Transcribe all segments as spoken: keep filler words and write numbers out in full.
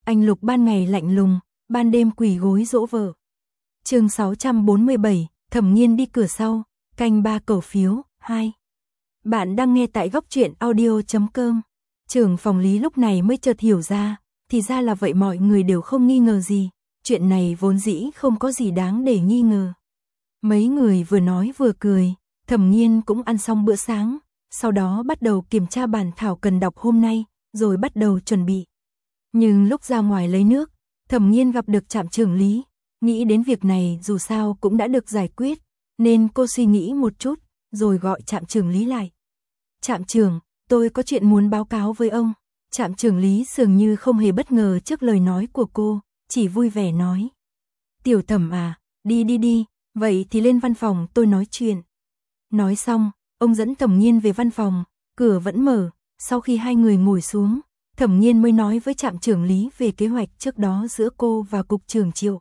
Anh Lục ban ngày lạnh lùng, ban đêm quỳ gối dỗ vợ. Chương sáu trăm bốn mươi bảy, Thẩm Nghiên đi cửa sau, canh ba cầu phiếu, hai. Bạn đang nghe tại góc truyện audio chấm com. Trưởng phòng Lý lúc này mới chợt hiểu ra, thì ra là vậy, mọi người đều không nghi ngờ gì, chuyện này vốn dĩ không có gì đáng để nghi ngờ. Mấy người vừa nói vừa cười, Thẩm Nghiên cũng ăn xong bữa sáng, sau đó bắt đầu kiểm tra bản thảo cần đọc hôm nay, rồi bắt đầu chuẩn bị. Nhưng lúc ra ngoài lấy nước, Thẩm Nghiên gặp được trạm trưởng Lý, nghĩ đến việc này dù sao cũng đã được giải quyết, nên cô suy nghĩ một chút, rồi gọi trạm trưởng Lý lại. Trạm trưởng, tôi có chuyện muốn báo cáo với ông. Trạm trưởng Lý dường như không hề bất ngờ trước lời nói của cô, chỉ vui vẻ nói. Tiểu Thẩm à, đi đi đi, vậy thì lên văn phòng tôi nói chuyện. Nói xong, ông dẫn Thẩm Nghiên về văn phòng, cửa vẫn mở, sau khi hai người ngồi xuống, Thẩm Nghiên mới nói với trạm trưởng Lý về kế hoạch trước đó giữa cô và cục trưởng Triệu.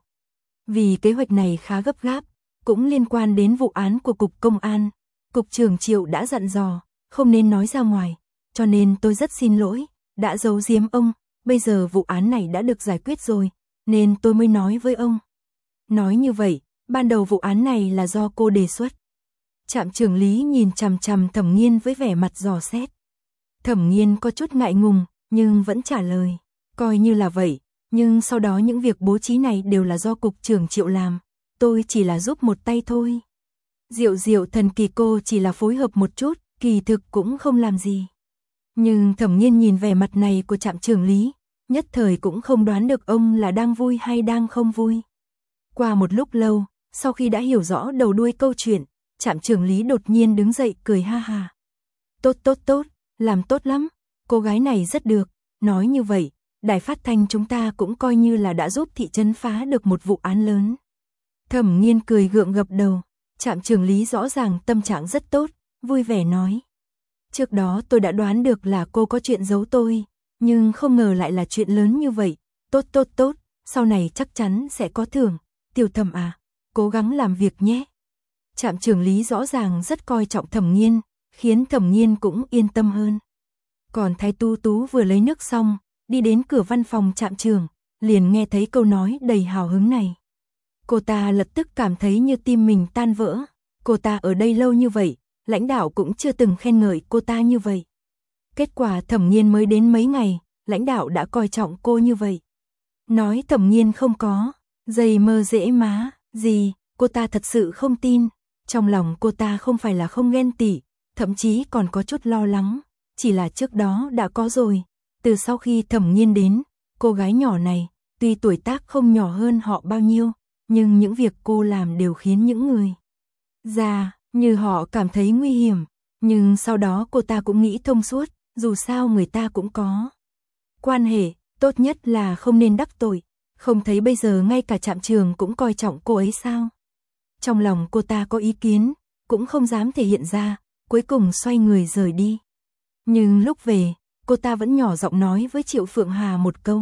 Vì kế hoạch này khá gấp gáp, cũng liên quan đến vụ án của cục công an, cục trưởng Triệu đã dặn dò, không nên nói ra ngoài, cho nên tôi rất xin lỗi, đã giấu giếm ông, bây giờ vụ án này đã được giải quyết rồi, nên tôi mới nói với ông. Nói như vậy, ban đầu vụ án này là do cô đề xuất. Trạm trưởng Lý nhìn chằm chằm Thẩm Nghiên với vẻ mặt dò xét. Thẩm Nghiên có chút ngại ngùng, nhưng vẫn trả lời, coi như là vậy, nhưng sau đó những việc bố trí này đều là do cục trưởng Triệu làm, tôi chỉ là giúp một tay thôi. Diệu diệu thần kỳ, cô chỉ là phối hợp một chút, kỳ thực cũng không làm gì. Nhưng Thẩm Nghiên nhìn vẻ mặt này của trạm trưởng Lý, nhất thời cũng không đoán được ông là đang vui hay đang không vui. Qua một lúc lâu, sau khi đã hiểu rõ đầu đuôi câu chuyện, trạm trưởng Lý đột nhiên đứng dậy cười ha ha. Tốt tốt tốt, làm tốt lắm, cô gái này rất được, nói như vậy, đài phát thanh chúng ta cũng coi như là đã giúp thị trấn phá được một vụ án lớn. Thẩm Nghiên cười gượng gập đầu, trạm trưởng Lý rõ ràng tâm trạng rất tốt, vui vẻ nói. Trước đó tôi đã đoán được là cô có chuyện giấu tôi, nhưng không ngờ lại là chuyện lớn như vậy, tốt tốt tốt, sau này chắc chắn sẽ có thưởng, Tiểu Thẩm à, cố gắng làm việc nhé. Trạm trưởng Lý rõ ràng rất coi trọng Thẩm Nghiên, khiến Thẩm Nghiên cũng yên tâm hơn. Còn Thái Tú Tú vừa lấy nước xong, đi đến cửa văn phòng trạm trưởng, liền nghe thấy câu nói đầy hào hứng này. Cô ta lập tức cảm thấy như tim mình tan vỡ, cô ta ở đây lâu như vậy, lãnh đạo cũng chưa từng khen ngợi cô ta như vậy. Kết quả Thẩm Nghiên mới đến mấy ngày, lãnh đạo đã coi trọng cô như vậy. Nói Thẩm Nghiên không có, dày mơ dễ má, gì, cô ta thật sự không tin. Trong lòng cô ta không phải là không ghen tị, thậm chí còn có chút lo lắng, chỉ là trước đó đã có rồi. Từ sau khi Thẩm Nghiên đến, cô gái nhỏ này, tuy tuổi tác không nhỏ hơn họ bao nhiêu, nhưng những việc cô làm đều khiến những người già như họ cảm thấy nguy hiểm. Nhưng sau đó cô ta cũng nghĩ thông suốt, dù sao người ta cũng có quan hệ, tốt nhất là không nên đắc tội. Không thấy bây giờ ngay cả trạm trưởng cũng coi trọng cô ấy sao? Trong lòng cô ta có ý kiến, cũng không dám thể hiện ra, cuối cùng xoay người rời đi. Nhưng lúc về, cô ta vẫn nhỏ giọng nói với Triệu Phượng Hà một câu.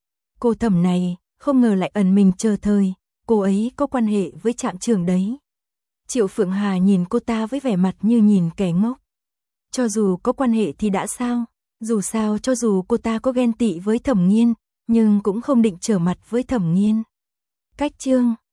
Cô Thẩm này, không ngờ lại ẩn mình chờ thời, cô ấy có quan hệ với trạm trưởng đấy. Triệu Phượng Hà nhìn cô ta với vẻ mặt như nhìn kẻ ngốc. Cho dù có quan hệ thì đã sao, dù sao cho dù cô ta có ghen tị với Thẩm Nghiên, nhưng cũng không định trở mặt với Thẩm Nghiên. Cách chương